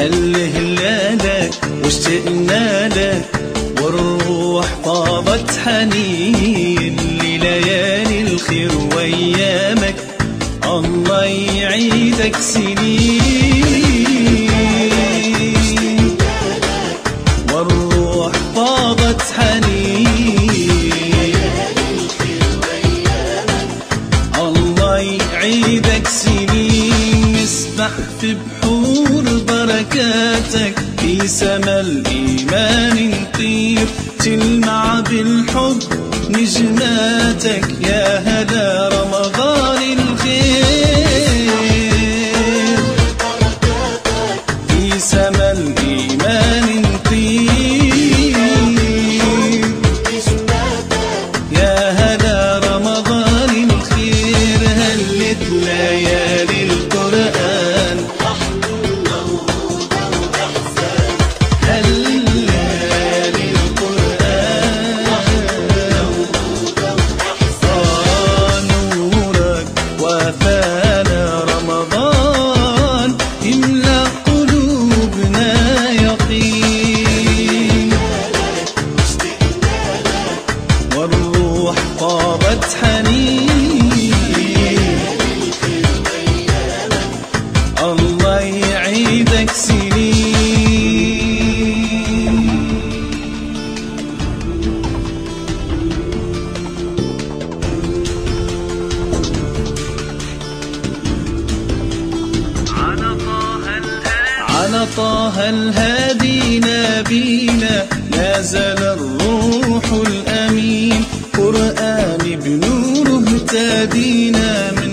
هلهلالك واشتقنا لك، والروح طابت حنين لليالي الخير وأيامك، الله يعيدك سنين. والروح طابت حنين الله يعيدك سنين، نسبح في بحور بركاتك، في سما الإيمان نطير، تلمع بالحب نجماتك، يا هلا رمضان الخير. في سما الإيمان نطير، يا هلا رمضان الخير. هلت ليالي القرآن طابت حنين الله يعيدك سنين. على طه الهادي نبينا، نزل الروح الأمين، قرآن بنوره اهتدينا.